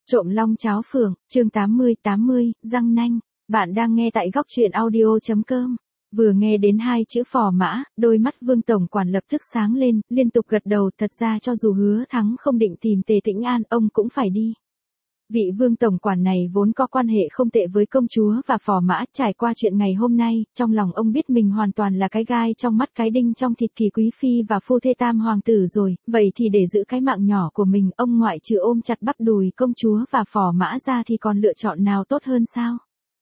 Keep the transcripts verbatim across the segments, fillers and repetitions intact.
Trộm long cháo phượng, chương tám mươi tám mươi, răng nanh. Bạn đang nghe tại góc truyện audio chấm com. Vừa nghe đến hai chữ phò mã, đôi mắt Vương tổng quản lập tức sáng lên, liên tục gật đầu. Thật ra cho dù Hứa Thắng không định tìm Tề Tĩnh An, ông cũng phải đi. Vị Vương tổng quản này vốn có quan hệ không tệ với công chúa và phò mã. Trải qua chuyện ngày hôm nay, trong lòng ông biết mình hoàn toàn là cái gai trong mắt, cái đinh trong thịt Kỳ quý phi và phu thê tam hoàng tử rồi. Vậy thì để giữ cái mạng nhỏ của mình, ông ngoại trừ ôm chặt bắp đùi công chúa và phò mã ra thì còn lựa chọn nào tốt hơn sao?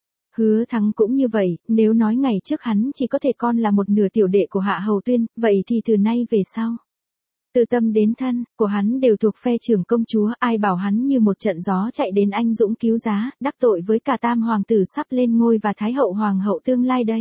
Hứa Thắng cũng như vậy, nếu nói ngày trước hắn chỉ có thể con là một nửa tiểu đệ của Hạ Hầu Tuyên, vậy thì từ nay về sau, từ tâm đến thân của hắn đều thuộc phe trưởng công chúa. Ai bảo hắn như một trận gió chạy đến anh dũng cứu giá, đắc tội với cả tam hoàng tử sắp lên ngôi và thái hậu hoàng hậu tương lai đây.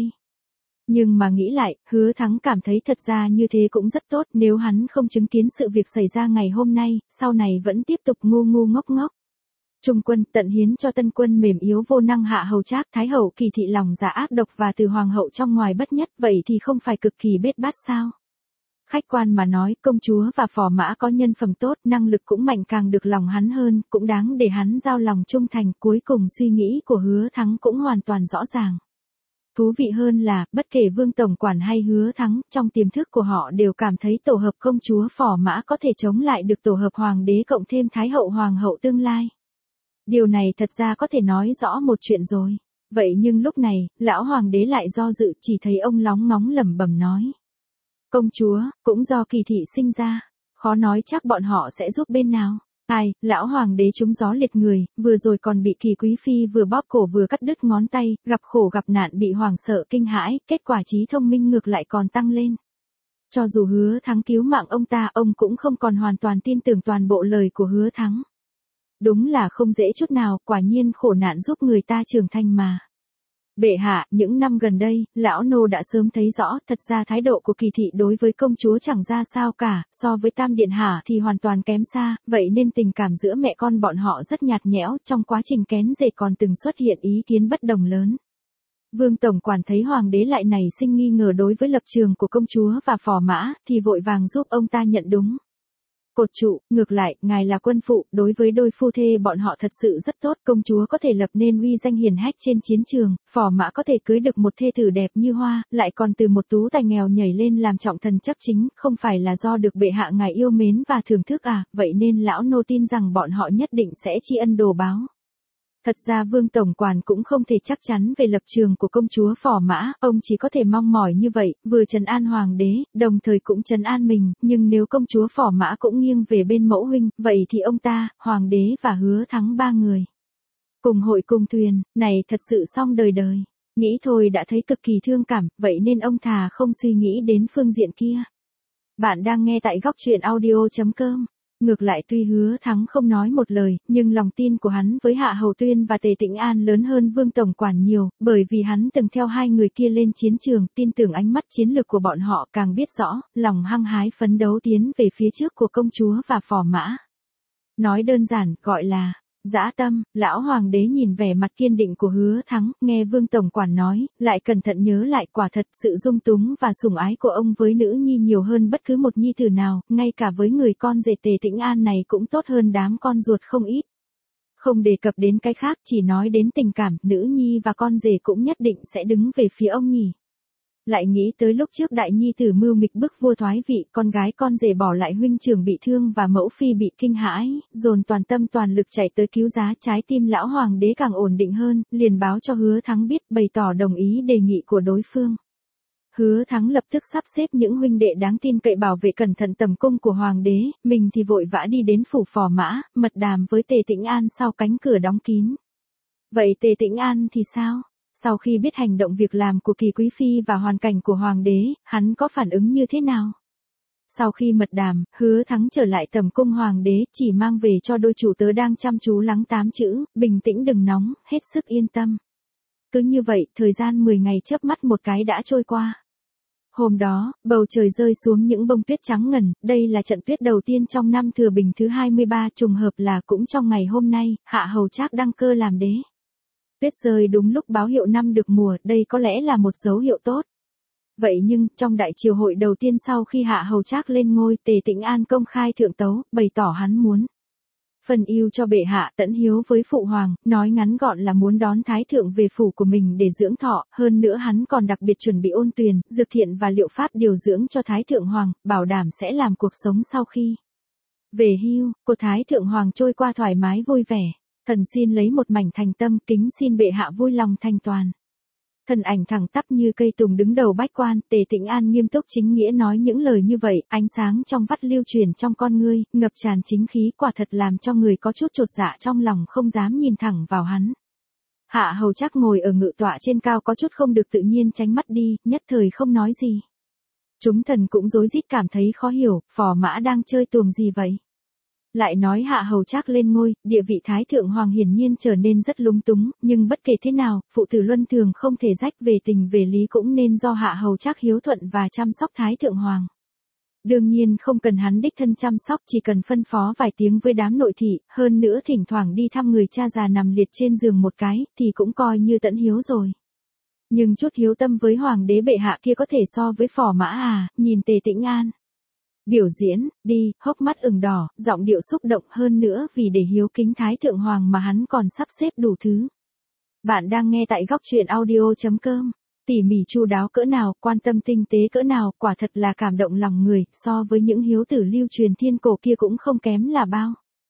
Nhưng mà nghĩ lại, Hứa Thắng cảm thấy thật ra như thế cũng rất tốt. Nếu hắn không chứng kiến sự việc xảy ra ngày hôm nay, sau này vẫn tiếp tục ngu ngu ngốc ngốc. Trung quân tận hiến cho tân quân mềm yếu vô năng Hạ Hầu Trác, thái hậu Kỳ thị lòng dạ ác độc và từ hoàng hậu trong ngoài bất nhất, vậy thì không phải cực kỳ bết bát sao? Khách quan mà nói, công chúa và phò mã có nhân phẩm tốt, năng lực cũng mạnh, càng được lòng hắn hơn, cũng đáng để hắn giao lòng trung thành. Cuối cùng suy nghĩ của Hứa Thắng cũng hoàn toàn rõ ràng. Thú vị hơn là, bất kể Vương tổng quản hay Hứa Thắng, trong tiềm thức của họ đều cảm thấy tổ hợp công chúa phò mã có thể chống lại được tổ hợp hoàng đế cộng thêm thái hậu hoàng hậu tương lai. Điều này thật ra có thể nói rõ một chuyện rồi. Vậy nhưng lúc này, lão hoàng đế lại do dự, chỉ thấy ông lóng ngóng lẩm bẩm nói: công chúa, cũng do Kỳ thị sinh ra, khó nói chắc bọn họ sẽ giúp bên nào. Ai, lão hoàng đế trúng gió liệt người, vừa rồi còn bị Kỳ quý phi vừa bóp cổ vừa cắt đứt ngón tay, gặp khổ gặp nạn bị hoảng sợ kinh hãi, kết quả trí thông minh ngược lại còn tăng lên. Cho dù Hứa Thắng cứu mạng ông ta, ông cũng không còn hoàn toàn tin tưởng toàn bộ lời của Hứa Thắng. Đúng là không dễ chút nào, quả nhiên khổ nạn giúp người ta trưởng thành mà. Bệ hạ, những năm gần đây, lão nô đã sớm thấy rõ, thật ra thái độ của Kỳ thị đối với công chúa chẳng ra sao cả, so với tam điện hạ thì hoàn toàn kém xa, vậy nên tình cảm giữa mẹ con bọn họ rất nhạt nhẽo, trong quá trình kén rể còn từng xuất hiện ý kiến bất đồng lớn. Vương tổng quản thấy hoàng đế lại nảy sinh nghi ngờ đối với lập trường của công chúa và phò mã, thì vội vàng giúp ông ta nhận đúng. Cột trụ, ngược lại, ngài là quân phụ, đối với đôi phu thê bọn họ thật sự rất tốt, công chúa có thể lập nên uy danh hiển hách trên chiến trường, phò mã có thể cưới được một thê tử đẹp như hoa, lại còn từ một tú tài nghèo nhảy lên làm trọng thần chấp chính, không phải là do được bệ hạ ngài yêu mến và thưởng thức à, vậy nên lão nô tin rằng bọn họ nhất định sẽ tri ân đồ báo. Thật ra Vương tổng quản cũng không thể chắc chắn về lập trường của công chúa phò mã, ông chỉ có thể mong mỏi như vậy, vừa trấn an hoàng đế, đồng thời cũng trấn an mình, nhưng nếu công chúa phò mã cũng nghiêng về bên mẫu huynh, vậy thì ông ta, hoàng đế và Hứa Thắng ba người cùng hội cùng thuyền, này thật sự xong đời đời. Nghĩ thôi đã thấy cực kỳ thương cảm, vậy nên ông thà không suy nghĩ đến phương diện kia. Bạn đang nghe tại góc truyện audio chấm com. Ngược lại tuy Hứa Thắng không nói một lời, nhưng lòng tin của hắn với Hạ Hầu Tuyên và Tề Tĩnh An lớn hơn Vương tổng quản nhiều, bởi vì hắn từng theo hai người kia lên chiến trường, tin tưởng ánh mắt chiến lược của bọn họ, càng biết rõ, lòng hăng hái phấn đấu tiến về phía trước của công chúa và phò mã. Nói đơn giản, gọi là dã tâm. Lão hoàng đế nhìn vẻ mặt kiên định của Hứa Thắng, nghe Vương tổng quản nói, lại cẩn thận nhớ lại, quả thật sự dung túng và sủng ái của ông với nữ nhi nhiều hơn bất cứ một nhi tử nào, ngay cả với người con rể Tề Tĩnh An này cũng tốt hơn đám con ruột không ít. Không đề cập đến cái khác, chỉ nói đến tình cảm, nữ nhi và con rể cũng nhất định sẽ đứng về phía ông nhỉ. Lại nghĩ tới lúc trước đại nhi tử mưu nghịch bức vua thoái vị, con gái con rể bỏ lại huynh trưởng bị thương và mẫu phi bị kinh hãi, dồn toàn tâm toàn lực chạy tới cứu giá, trái tim lão hoàng đế càng ổn định hơn, liền báo cho Hứa Thắng biết, bày tỏ đồng ý đề nghị của đối phương. Hứa Thắng lập tức sắp xếp những huynh đệ đáng tin cậy bảo vệ cẩn thận tầm cung của hoàng đế, mình thì vội vã đi đến phủ phò mã, mật đàm với Tề Tĩnh An sau cánh cửa đóng kín. Vậy Tề Tĩnh An thì sao? Sau khi biết hành động việc làm của Kỳ quý phi và hoàn cảnh của hoàng đế, hắn có phản ứng như thế nào? Sau khi mật đàm, Hứa Thắng trở lại tầm cung hoàng đế, chỉ mang về cho đôi chủ tớ đang chăm chú lắng tám chữ, bình tĩnh đừng nóng, hết sức yên tâm. Cứ như vậy, thời gian mười ngày chớp mắt một cái đã trôi qua. Hôm đó, bầu trời rơi xuống những bông tuyết trắng ngần, đây là trận tuyết đầu tiên trong năm Thừa Bình thứ hai mươi ba, trùng hợp là cũng trong ngày hôm nay, Hạ Hầu Trác đăng cơ làm đế. Tuyết rơi đúng lúc báo hiệu năm được mùa, đây có lẽ là một dấu hiệu tốt. Vậy nhưng, trong đại triều hội đầu tiên sau khi Hạ Hầu Trác lên ngôi, Tề Tĩnh An công khai thượng tấu, bày tỏ hắn muốn Phần yêu cho bệ hạ tẫn hiếu với phụ hoàng, nói ngắn gọn là muốn đón thái thượng về phủ của mình để dưỡng thọ, hơn nữa hắn còn đặc biệt chuẩn bị ôn tuyền, dược thiện và liệu pháp điều dưỡng cho thái thượng hoàng, bảo đảm sẽ làm cuộc sống sau khi về hưu, của thái thượng hoàng trôi qua thoải mái vui vẻ. Thần xin lấy một mảnh thành tâm, kính xin bệ hạ vui lòng thành toàn. Thân ảnh thẳng tắp như cây tùng đứng đầu bách quan, Tề Tĩnh An nghiêm túc chính nghĩa nói những lời như vậy, ánh sáng trong vắt lưu truyền trong con ngươi, ngập tràn chính khí, quả thật làm cho người có chút chột dạ trong lòng không dám nhìn thẳng vào hắn. Hạ Hầu Trác ngồi ở ngự tọa trên cao có chút không được tự nhiên tránh mắt đi, nhất thời không nói gì. Chúng thần cũng rối rít cảm thấy khó hiểu, phò mã đang chơi tuồng gì vậy? Lại nói Hạ Hầu Trác lên ngôi, địa vị thái thượng hoàng hiển nhiên trở nên rất lúng túng, nhưng bất kể thế nào, phụ tử luân thường không thể rách, về tình về lý cũng nên do Hạ Hầu Trác hiếu thuận và chăm sóc thái thượng hoàng. Đương nhiên không cần hắn đích thân chăm sóc, chỉ cần phân phó vài tiếng với đám nội thị, hơn nữa thỉnh thoảng đi thăm người cha già nằm liệt trên giường một cái, thì cũng coi như tận hiếu rồi. Nhưng chút hiếu tâm với hoàng đế bệ hạ kia có thể so với phò mã à, nhìn Tề Tĩnh An biểu diễn, đi, hốc mắt ửng đỏ, giọng điệu xúc động, hơn nữa vì để hiếu kính thái thượng hoàng mà hắn còn sắp xếp đủ thứ. Bạn đang nghe tại góc truyện audio chấm com. Tỉ mỉ chu đáo cỡ nào, quan tâm tinh tế cỡ nào, quả thật là cảm động lòng người, so với những hiếu tử lưu truyền thiên cổ kia cũng không kém là bao.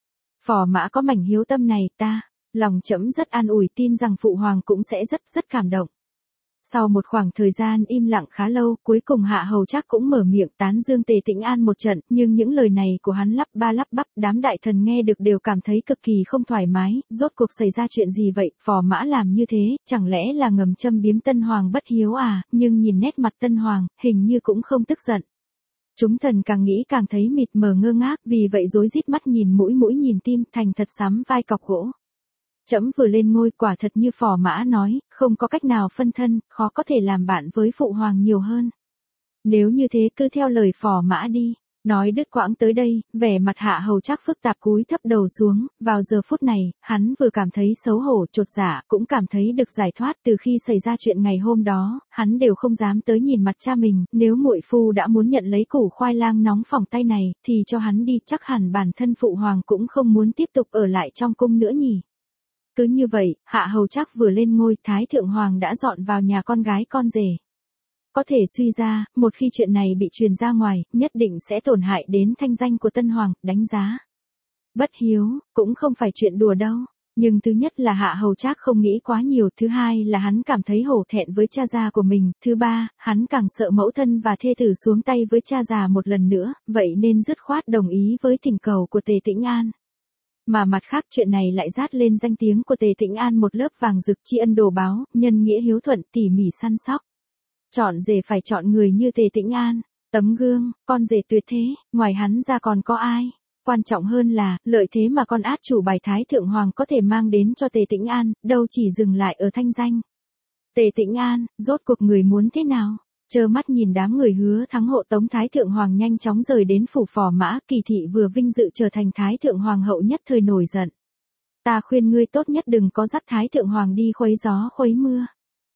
Phò mã có mảnh hiếu tâm này, ta, lòng trẫm rất an ủi, tin rằng phụ hoàng cũng sẽ rất rất cảm động. Sau một khoảng thời gian im lặng khá lâu, cuối cùng Hạ Hầu Trác cũng mở miệng tán dương Tề Tĩnh An một trận, nhưng những lời này của hắn lắp ba lắp bắp, đám đại thần nghe được đều cảm thấy cực kỳ không thoải mái, rốt cuộc xảy ra chuyện gì vậy, phò mã làm như thế, chẳng lẽ là ngầm châm biếm Tân Hoàng bất hiếu à, nhưng nhìn nét mặt Tân Hoàng, hình như cũng không tức giận. Chúng thần càng nghĩ càng thấy mịt mờ ngơ ngác, vì vậy rối rít mắt nhìn mũi mũi nhìn tim, thành thật sắm vai cọc gỗ. Trẫm vừa lên ngôi, quả thật như phò mã nói, không có cách nào phân thân, khó có thể làm bạn với phụ hoàng nhiều hơn. Nếu như thế cứ theo lời phò mã đi. Nói đứt quãng tới đây, vẻ mặt Hạ Hầu Trác phức tạp cúi thấp đầu xuống, vào giờ phút này, hắn vừa cảm thấy xấu hổ chột dạ, cũng cảm thấy được giải thoát. Từ khi xảy ra chuyện ngày hôm đó, hắn đều không dám tới nhìn mặt cha mình, nếu muội phu đã muốn nhận lấy củ khoai lang nóng phỏng tay này, thì cho hắn đi, chắc hẳn bản thân phụ hoàng cũng không muốn tiếp tục ở lại trong cung nữa nhỉ. Cứ như vậy, Hạ Hầu Trác vừa lên ngôi, thái thượng hoàng đã dọn vào nhà con gái con rể. Có thể suy ra, một khi chuyện này bị truyền ra ngoài, nhất định sẽ tổn hại đến thanh danh của Tân Hoàng, đánh giá. Bất hiếu, cũng không phải chuyện đùa đâu. Nhưng thứ nhất là Hạ Hầu Trác không nghĩ quá nhiều, thứ hai là hắn cảm thấy hổ thẹn với cha già của mình, thứ ba, hắn càng sợ mẫu thân và thê tử xuống tay với cha già một lần nữa, vậy nên dứt khoát đồng ý với thỉnh cầu của Tề Tĩnh An. Mà mặt khác chuyện này lại dát lên danh tiếng của Tề Tĩnh An một lớp vàng rực, tri ân đồ báo, nhân nghĩa hiếu thuận, tỉ mỉ săn sóc. Chọn rể phải chọn người như Tề Tĩnh An, tấm gương, con rể tuyệt thế, ngoài hắn ra còn có ai? Quan trọng hơn là, lợi thế mà con át chủ bài thái thượng hoàng có thể mang đến cho Tề Tĩnh An, đâu chỉ dừng lại ở thanh danh. Tề Tĩnh An, rốt cuộc người muốn thế nào? Trơ mắt nhìn đám người hứa thắng hộ tống thái thượng hoàng nhanh chóng rời đến phủ phò mã, Kỳ thị vừa vinh dự trở thành thái thượng hoàng hậu nhất thời nổi giận. Ta khuyên ngươi tốt nhất đừng có dắt thái thượng hoàng đi khuấy gió khuấy mưa.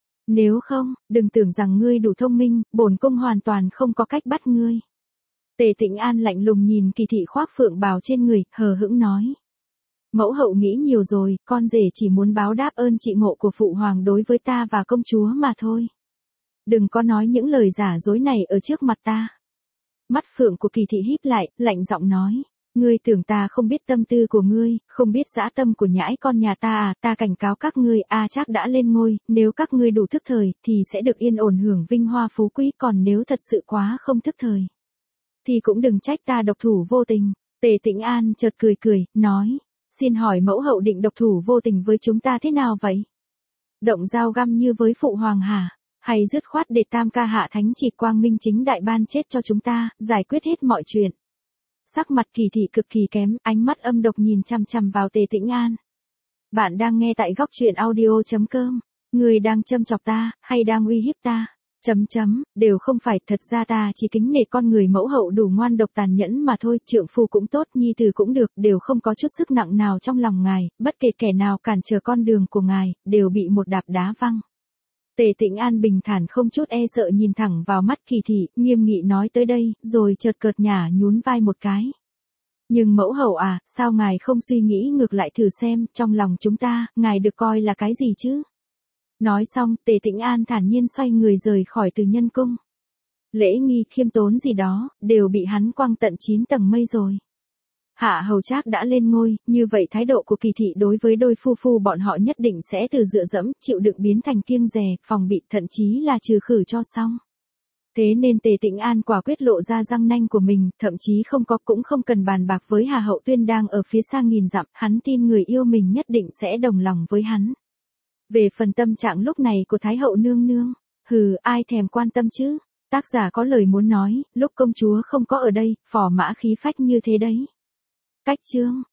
Nếu không, đừng tưởng rằng ngươi đủ thông minh, bổn cung hoàn toàn không có cách bắt ngươi. Tề Tĩnh An lạnh lùng nhìn Kỳ thị khoác phượng bào trên người, hờ hững nói. Mẫu hậu nghĩ nhiều rồi, con rể chỉ muốn báo đáp ơn trị ngộ của phụ hoàng đối với ta và công chúa mà thôi. Đừng có nói những lời giả dối này ở trước mặt ta. Mắt phượng của Kỳ thị híp lại, lạnh giọng nói. Ngươi tưởng ta không biết tâm tư của ngươi, không biết dã tâm của nhãi con nhà ta à, ta cảnh cáo các ngươi, a Trác đã lên ngôi, nếu các ngươi đủ thức thời, thì sẽ được yên ổn hưởng vinh hoa phú quý, còn nếu thật sự quá không thức thời, thì cũng đừng trách ta độc thủ vô tình. Tề Tĩnh An chợt cười cười, nói, xin hỏi mẫu hậu định độc thủ vô tình với chúng ta thế nào vậy? Động dao găm như với phụ hoàng hả? Hay dứt khoát để tam ca hạ thánh chỉ quang minh chính đại ban chết cho chúng ta, giải quyết hết mọi chuyện. Sắc mặt Kỳ thị cực kỳ kém, ánh mắt âm độc nhìn chằm chằm vào Tề Tĩnh An. Bạn đang nghe tại góc truyện audio chấm com. Người đang châm chọc ta, hay đang uy hiếp ta? Chấm chấm, đều không phải, thật ra ta chỉ kính nể con người mẫu hậu đủ ngoan độc tàn nhẫn mà thôi, trượng phu cũng tốt, nhi tử cũng được, đều không có chút sức nặng nào trong lòng ngài, bất kể kẻ nào cản trở con đường của ngài, đều bị một đạp đá văng. Tề Tĩnh An bình thản không chút e sợ nhìn thẳng vào mắt Kỳ thị, nghiêm nghị nói tới đây, rồi chợt cợt nhả nhún vai một cái. Nhưng mẫu hậu à, sao ngài không suy nghĩ ngược lại thử xem, trong lòng chúng ta, ngài được coi là cái gì chứ? Nói xong, Tề Tĩnh An thản nhiên xoay người rời khỏi Từ Nhân Cung. Lễ nghi khiêm tốn gì đó, đều bị hắn quăng tận chín tầng mây rồi. Hạ Hầu Trác đã lên ngôi, như vậy thái độ của Kỳ thị đối với đôi phu phu bọn họ nhất định sẽ từ dựa dẫm, chịu đựng biến thành kiêng dè, phòng bị, thậm chí là trừ khử cho xong. Thế nên Tề Tĩnh An quả quyết lộ ra răng nanh của mình, thậm chí không có cũng không cần bàn bạc với Hà Hậu Tuyên đang ở phía xa nghìn dặm, hắn tin người yêu mình nhất định sẽ đồng lòng với hắn. Về phần tâm trạng lúc này của Thái Hậu nương nương, hừ, ai thèm quan tâm chứ? Tác giả có lời muốn nói, lúc công chúa không có ở đây, phò mã khí phách như thế đấy. Cách chương